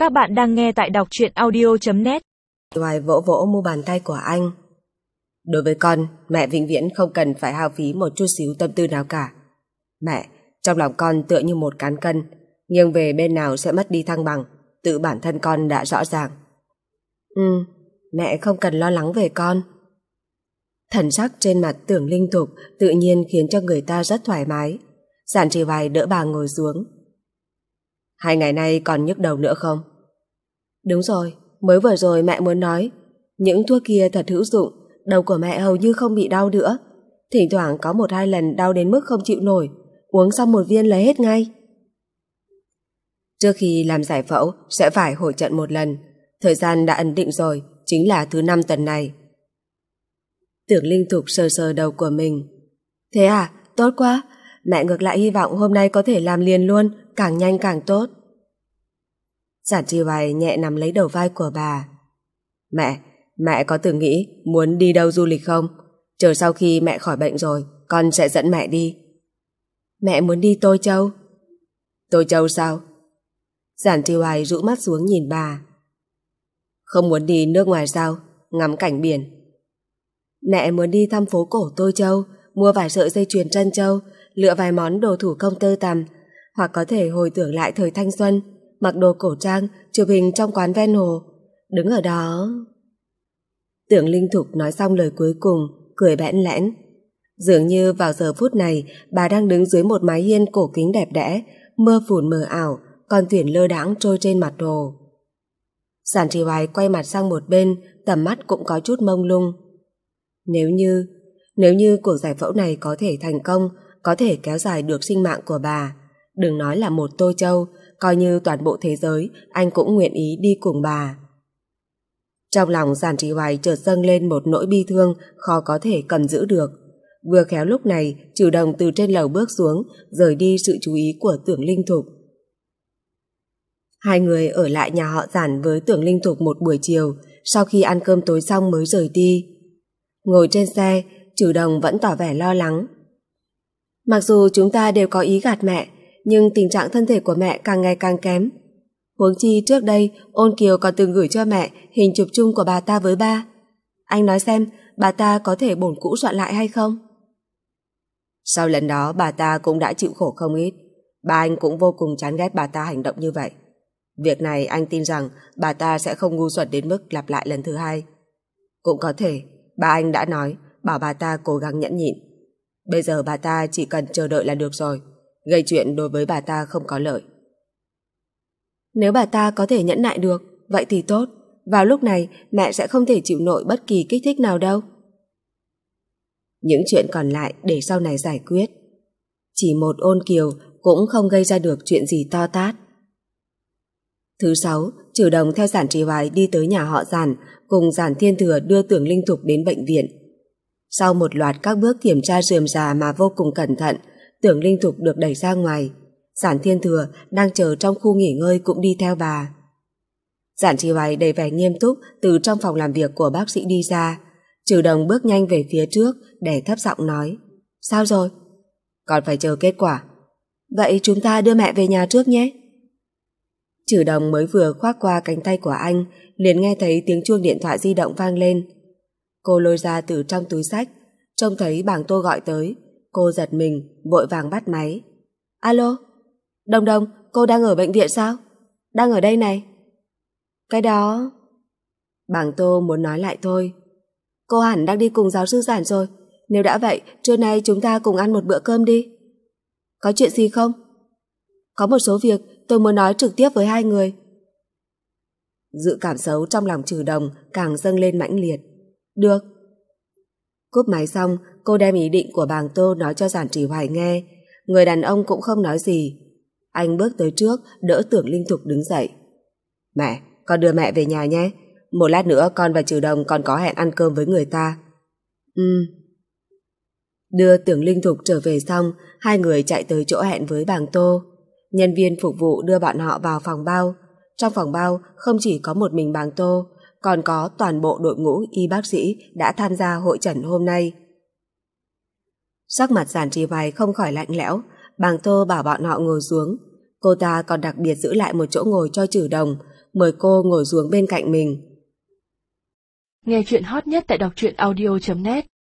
Các bạn đang nghe tại đọc truyện audio.net. Hoài vỗ vỗ mu bàn tay của anh. Đối với con, mẹ vĩnh viễn không cần phải hao phí một chút xíu tâm tư nào cả. Mẹ, trong lòng con tựa như một cán cân, nghiêng về bên nào sẽ mất đi thăng bằng, tự bản thân con đã rõ ràng. Mẹ không cần lo lắng về con. Thần sắc trên mặt Tưởng Linh Thục tự nhiên khiến cho người ta rất thoải mái. Giản Trì Hoài đỡ bà ngồi xuống. 2 ngày nay còn nhức đầu nữa không? Đúng rồi, mới vừa rồi mẹ muốn nói, những thuốc kia thật hữu dụng, đầu của mẹ hầu như không bị đau nữa. Thỉnh thoảng có 1-2 lần đau đến mức không chịu nổi, uống xong 1 viên lấy hết ngay. Trước khi làm giải phẫu sẽ phải hội trận 1 lần, thời gian đã ấn định rồi, chính là thứ 5 tuần này. Tưởng Linh Thục sờ sờ đầu của mình. Thế à, tốt quá, mẹ ngược lại hy vọng hôm nay có thể làm liền luôn, càng nhanh càng tốt. Giản Trì Hoài nhẹ nắm lấy đầu vai của bà. Mẹ có từng nghĩ muốn đi đâu du lịch không? Chờ sau khi mẹ khỏi bệnh rồi, con sẽ dẫn mẹ đi. Mẹ muốn đi Tô Châu. Tô Châu sao? Giản Trì Hoài rũ mắt xuống nhìn bà. Không muốn đi nước ngoài sao? Ngắm cảnh biển. Mẹ muốn đi thăm phố cổ Tô Châu, mua vài sợi dây chuyền trân châu, lựa vài món đồ thủ công tơ tằm, hoặc có thể hồi tưởng lại thời thanh xuân, mặc đồ cổ trang, chụp hình trong quán ven hồ, đứng ở đó. Tưởng Linh Thục nói xong lời cuối cùng, cười bẽn lẽn. Dường như vào giờ phút này, bà đang đứng dưới một mái hiên cổ kính đẹp đẽ, mưa phùn mờ ảo, con thuyền lơ đãng trôi trên mặt hồ. Giản Trì Hoài quay mặt sang một bên, tầm mắt cũng có chút mông lung. Nếu như cuộc giải phẫu này có thể thành công, có thể kéo dài được sinh mạng của bà, đừng nói là một Tô Châu, coi như toàn bộ thế giới, anh cũng nguyện ý đi cùng bà. Trong lòng Giản Trì Hoài chợt dâng lên một nỗi bi thương khó có thể cầm giữ được. Vừa khéo lúc này, Trừ Đồng từ trên lầu bước xuống, rời đi sự chú ý của Tưởng Linh Thục. 2 người ở lại nhà họ Giản với Tưởng Linh Thục một buổi chiều, sau khi ăn cơm tối xong mới rời đi. Ngồi trên xe, Trừ Đồng vẫn tỏ vẻ lo lắng. Mặc dù chúng ta đều có ý gạt mẹ, nhưng tình trạng thân thể của mẹ càng ngày càng kém. Huống chi trước đây Ôn Kiều còn từng gửi cho mẹ hình chụp chung của bà ta với ba. Anh nói xem bà ta có thể bổn cũ soạn lại hay không? Sau lần đó bà ta cũng đã chịu khổ không ít. Ba anh cũng vô cùng chán ghét bà ta hành động như vậy. Việc này anh tin rằng bà ta sẽ không ngu xuẩn đến mức lặp lại lần thứ 2. Cũng có thể ba anh đã nói bảo bà ta cố gắng nhẫn nhịn. Bây giờ bà ta chỉ cần chờ đợi là được rồi. Gây chuyện đối với bà ta không có lợi. Nếu bà ta có thể nhẫn nại được, vậy thì tốt. Vào lúc này mẹ sẽ không thể chịu nổi bất kỳ kích thích nào đâu. Những chuyện còn lại để sau này giải quyết. Chỉ một Ôn Kiều cũng không gây ra được chuyện gì to tát. Thứ 6, Trừ Đồng theo Giản Trì Hoài đi tới nhà họ Giản, cùng Giản Thiên Thừa đưa Tưởng Linh Thục đến bệnh viện. Sau một loạt các bước kiểm tra rườm rà mà vô cùng cẩn thận, Tưởng Linh Thục được đẩy ra ngoài. Giản Thiên Thừa đang chờ trong khu nghỉ ngơi cũng đi theo bà. Giản Trì Hoài đầy vẻ nghiêm túc từ trong phòng làm việc của bác sĩ đi ra. Trừ Đồng bước nhanh về phía trước để thấp giọng nói. Sao rồi? Còn phải chờ kết quả. Vậy chúng ta đưa mẹ về nhà trước nhé. Trừ Đồng mới vừa khoác qua cánh tay của anh, liền nghe thấy tiếng chuông điện thoại di động vang lên. Cô lôi ra từ trong túi xách, trông thấy bảng Tô gọi tới. Cô giật mình, vội vàng bắt máy. Alo, Đồng Đồng, cô đang ở bệnh viện sao? Đang ở đây này. Cái đó... Bảng Tô muốn nói lại thôi. Cô hẳn đang đi cùng giáo sư Giản rồi. Nếu đã vậy, trưa nay chúng ta cùng ăn một bữa cơm đi. Có chuyện gì không? Có một số việc tôi muốn nói trực tiếp với 2 người. Dự cảm xấu trong lòng Trừ Đồng càng dâng lên mãnh liệt. Được. Cúp máy xong, cô đem ý định của bảng Tô nói cho Giản Trì Hoài nghe. Người đàn ông cũng không nói gì. Anh bước tới trước, đỡ Tưởng Linh Thục đứng dậy. Mẹ, con đưa mẹ về nhà nhé. Một lát nữa con và Trừ Đồng còn có hẹn ăn cơm với người ta. Đưa Tưởng Linh Thục trở về xong, 2 người chạy tới chỗ hẹn với bảng Tô. Nhân viên phục vụ đưa bọn họ vào phòng bao. Trong phòng bao không chỉ có một mình bảng Tô, còn có toàn bộ đội ngũ y bác sĩ đã tham gia hội chẩn hôm nay. Sắc mặt Giản Trì Hoài không khỏi lạnh lẽo. Bàng Tô bảo bọn họ ngồi xuống. Cô ta còn đặc biệt giữ lại một chỗ ngồi cho Trừ Đồng, mời cô ngồi xuống bên cạnh mình. Nghe chuyện hot nhất tại đọc truyện audio.net